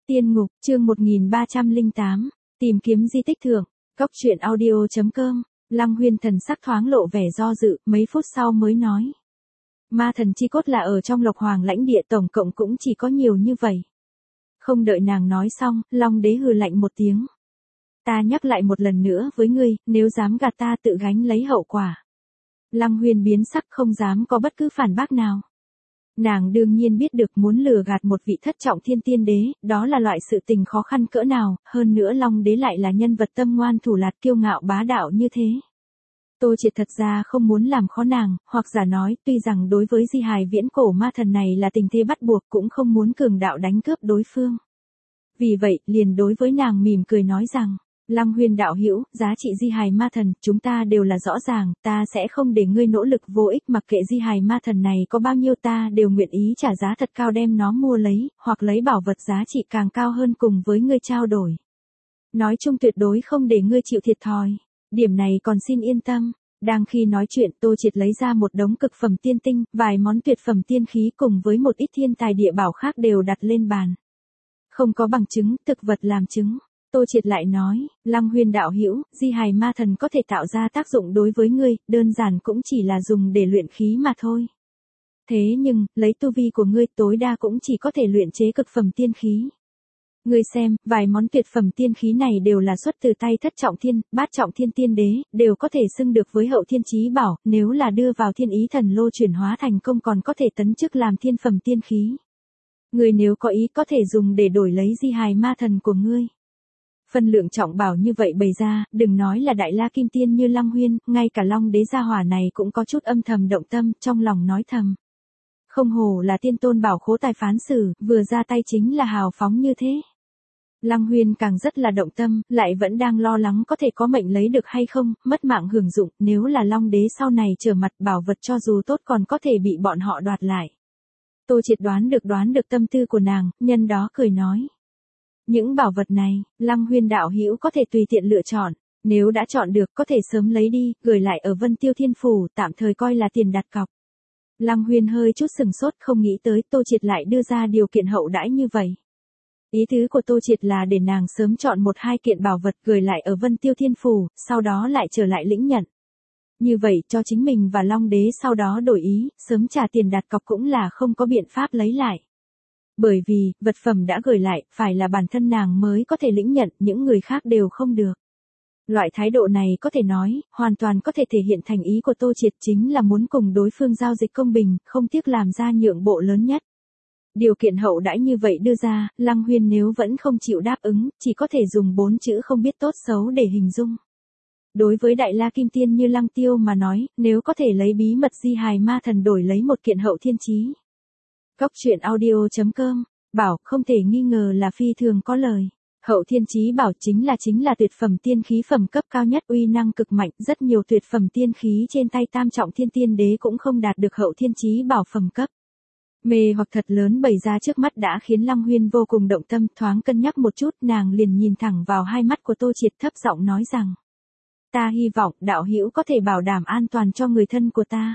Tiên ngục, chương 1308, tìm kiếm di tích thượng, Cốc truyện audio.com, Lăng Huyên thần sắc thoáng lộ vẻ do dự, mấy phút sau mới nói. Ma thần chi cốt là ở trong Lộc Hoàng lãnh địa, tổng cộng cũng chỉ có nhiều như vậy. Không đợi nàng nói xong, Long đế hừ lạnh một tiếng. Ta nhắc lại một lần nữa với ngươi, nếu dám gạt ta tự gánh lấy hậu quả. Lăng Huyên biến sắc không dám có bất cứ phản bác nào. Nàng đương nhiên biết được muốn lừa gạt một vị thất trọng thiên tiên đế, đó là loại sự tình khó khăn cỡ nào, hơn nữa Long đế lại là nhân vật tâm ngoan thủ lạt kiêu ngạo bá đạo như thế. Tô Triệt thật ra không muốn làm khó nàng, hoặc giả nói, tuy rằng đối với di hài viễn cổ ma thần này là tình thế bắt buộc cũng không muốn cường đạo đánh cướp đối phương. Vì vậy, liền đối với nàng mỉm cười nói rằng, Lăng Huyên đạo hữu, giá trị di hài ma thần, chúng ta đều là rõ ràng, ta sẽ không để ngươi nỗ lực vô ích, mặc kệ di hài ma thần này có bao nhiêu ta đều nguyện ý trả giá thật cao đem nó mua lấy, hoặc lấy bảo vật giá trị càng cao hơn cùng với ngươi trao đổi. Nói chung tuyệt đối không để ngươi chịu thiệt thòi, điểm này còn xin yên tâm. Đang khi nói chuyện, Tô Triệt lấy ra một đống cực phẩm tiên tinh, vài món tuyệt phẩm tiên khí cùng với một ít thiên tài địa bảo khác đều đặt lên bàn. Không có bằng chứng, thực vật làm chứng. Tô Triệt lại nói, Lăng Huyên đạo hữu, di hài ma thần có thể tạo ra tác dụng đối với ngươi, đơn giản cũng chỉ là dùng để luyện khí mà thôi. Thế nhưng, lấy tu vi của ngươi tối đa cũng chỉ có thể luyện chế cực phẩm tiên khí. Ngươi xem, vài món tuyệt phẩm tiên khí này đều là xuất từ tay thất trọng thiên, bát trọng thiên tiên đế, đều có thể xưng được với hậu thiên chí bảo, nếu là đưa vào thiên ý thần lô chuyển hóa thành công còn có thể tấn chức làm thiên phẩm tiên khí. Ngươi nếu có ý có thể dùng để đổi lấy di hài ma thần của ngươi. Phân lượng trọng bảo như vậy bày ra, đừng nói là đại la kim tiên như Lăng Huyên, ngay cả Long đế gia hỏa này cũng có chút âm thầm động tâm, trong lòng nói thầm. Không hồ là tiên tôn bảo khố tài phán xử, vừa ra tay chính là hào phóng như thế. Lăng Huyên càng rất là động tâm, lại vẫn đang lo lắng có thể có mệnh lấy được hay không, mất mạng hưởng dụng, nếu là Long đế sau này trở mặt bảo vật cho dù tốt còn có thể bị bọn họ đoạt lại. Tô Triệt đoán được tâm tư của nàng, nhân đó cười nói. Những bảo vật này, Lăng Huyên đạo hữu có thể tùy tiện lựa chọn, nếu đã chọn được có thể sớm lấy đi, gửi lại ở Vân Tiêu Thiên Phủ, tạm thời coi là tiền đặt cọc. Lăng Huyên hơi chút sừng sốt không nghĩ tới Tô Triệt lại đưa ra điều kiện hậu đãi như vậy. Ý tứ của Tô Triệt là để nàng sớm chọn một hai kiện bảo vật gửi lại ở Vân Tiêu Thiên Phủ, sau đó lại trở lại lĩnh nhận. Như vậy cho chính mình và Long đế sau đó đổi ý, sớm trả tiền đặt cọc cũng là không có biện pháp lấy lại. Bởi vì, vật phẩm đã gửi lại, phải là bản thân nàng mới có thể lĩnh nhận, những người khác đều không được. Loại thái độ này có thể nói, hoàn toàn có thể thể hiện thành ý của Tô Triệt chính là muốn cùng đối phương giao dịch công bình, không tiếc làm ra nhượng bộ lớn nhất. Điều kiện hậu đãi như vậy đưa ra, Lăng Huyên nếu vẫn không chịu đáp ứng, chỉ có thể dùng 4 chữ không biết tốt xấu để hình dung. Đối với đại la kim tiên như Lăng Tiêu mà nói, nếu có thể lấy bí mật di hài ma thần đổi lấy một kiện hậu thiên chí. Cốc truyện audio.com, bảo không thể nghi ngờ là phi thường có lời. Hậu thiên chí bảo chính là tuyệt phẩm tiên khí phẩm cấp cao nhất, uy năng cực mạnh, rất nhiều tuyệt phẩm tiên khí trên tay tam trọng thiên tiên đế cũng không đạt được hậu thiên chí bảo phẩm cấp. Mê hoặc thật lớn bày ra trước mắt đã khiến Lăng Huyên vô cùng động tâm, thoáng cân nhắc một chút, nàng liền nhìn thẳng vào hai mắt của Tô Triệt thấp giọng nói rằng. Ta hy vọng đạo hữu có thể bảo đảm an toàn cho người thân của ta.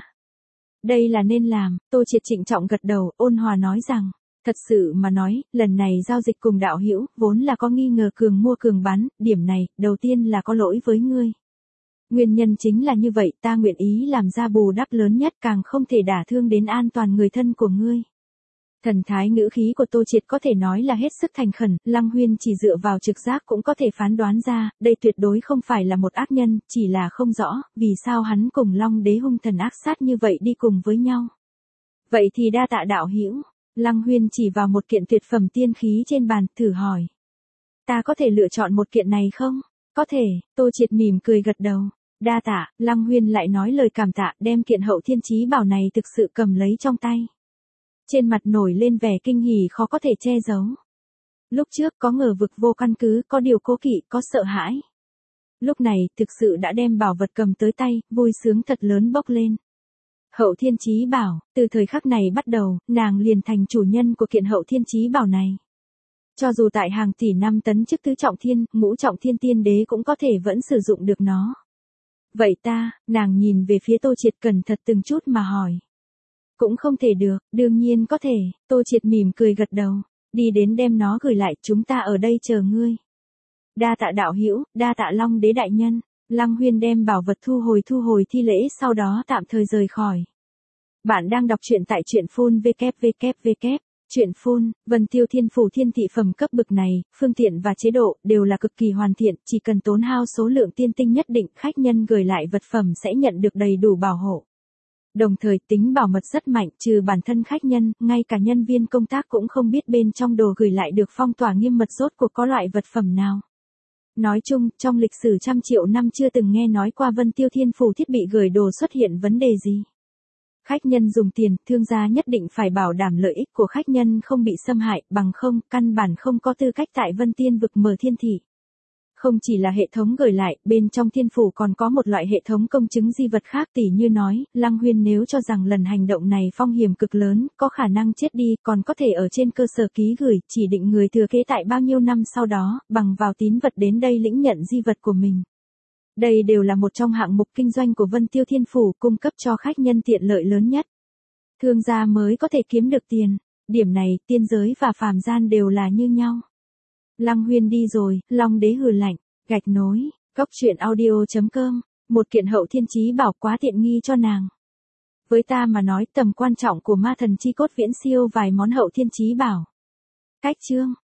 Đây là nên làm, Tô Triệt trịnh trọng gật đầu, ôn hòa nói rằng, thật sự mà nói, lần này giao dịch cùng đạo hữu, vốn là có nghi ngờ cường mua cường bán, điểm này, đầu tiên là có lỗi với ngươi. Nguyên nhân chính là như vậy, ta nguyện ý làm ra bù đắp lớn nhất, càng không thể đả thương đến an toàn người thân của ngươi. Thần thái ngữ khí của Tô Triệt có thể nói là hết sức thành khẩn, Lăng Huyên chỉ dựa vào trực giác cũng có thể phán đoán ra, đây tuyệt đối không phải là một ác nhân, chỉ là không rõ, vì sao hắn cùng Long đế hung thần ác sát như vậy đi cùng với nhau. Vậy thì đa tạ đạo hữu, Lăng Huyên chỉ vào một kiện tuyệt phẩm tiên khí trên bàn, thử hỏi. Ta có thể lựa chọn một kiện này không? Có thể, Tô Triệt mỉm cười gật đầu. Đa tạ, Lăng Huyên lại nói lời cảm tạ, đem kiện hậu thiên chí bảo này thực sự cầm lấy trong tay. Trên mặt nổi lên vẻ kinh hỉ khó có thể che giấu. Lúc trước có ngờ vực vô căn cứ, có điều cố kỵ, có sợ hãi. Lúc này, thực sự đã đem bảo vật cầm tới tay, vui sướng thật lớn bốc lên. Hậu thiên chí bảo, từ thời khắc này bắt đầu, nàng liền thành chủ nhân của kiện hậu thiên chí bảo này. Cho dù tại hàng tỷ năm tấn chức tứ trọng thiên, ngũ trọng thiên tiên đế cũng có thể vẫn sử dụng được nó. Vậy ta, nàng nhìn về phía Tô Triệt cẩn thận từng chút mà hỏi. Cũng không thể được, đương nhiên có thể, Tô Triệt mỉm cười gật đầu. đi đến đem nó gửi lại, chúng ta ở đây chờ ngươi. Đa tạ đạo hữu, đa tạ Long đế đại nhân. Lăng Huyên đem bảo vật thu hồi thi lễ, sau đó tạm thời rời khỏi. Bạn đang đọc truyện tại truyện phun www. Truyện phun, Vân Tiêu Thiên Phủ thiên thị phẩm cấp bậc này, phương tiện và chế độ đều là cực kỳ hoàn thiện, chỉ cần tốn hao số lượng tiên tinh nhất định, khách nhân gửi lại vật phẩm sẽ nhận được đầy đủ bảo hộ. Đồng thời tính bảo mật rất mạnh, trừ bản thân khách nhân, ngay cả nhân viên công tác cũng không biết bên trong đồ gửi lại được phong tỏa nghiêm mật rốt cuộc có loại vật phẩm nào. Nói chung, trong lịch sử trăm triệu năm chưa từng nghe nói qua Vân Tiêu Thiên Phủ thiết bị gửi đồ xuất hiện vấn đề gì. Khách nhân dùng tiền, thương gia nhất định phải bảo đảm lợi ích của khách nhân không bị xâm hại, bằng không, căn bản không có tư cách tại Vân Tiên vực mở thiên thị. Không chỉ là hệ thống gửi lại, bên trong thiên phủ còn có một loại hệ thống công chứng di vật khác, tỉ như nói, Lăng Huyên nếu cho rằng lần hành động này phong hiểm cực lớn, có khả năng chết đi, còn có thể ở trên cơ sở ký gửi, chỉ định người thừa kế tại bao nhiêu năm sau đó, bằng vào tín vật đến đây lĩnh nhận di vật của mình. Đây đều là một trong hạng mục kinh doanh của Vân Tiêu Thiên Phủ, cung cấp cho khách nhân tiện lợi lớn nhất. Thương gia mới có thể kiếm được tiền. Điểm này, tiên giới và phàm gian đều là như nhau. Lăng Huyên đi rồi, Long đế hừ lạnh, gạch nối, cốc truyện audio.com, một kiện hậu thiên chí bảo quá tiện nghi cho nàng. Với ta mà nói, tầm quan trọng của ma thần chi cốt viễn siêu vài món hậu thiên chí bảo. Cách chương.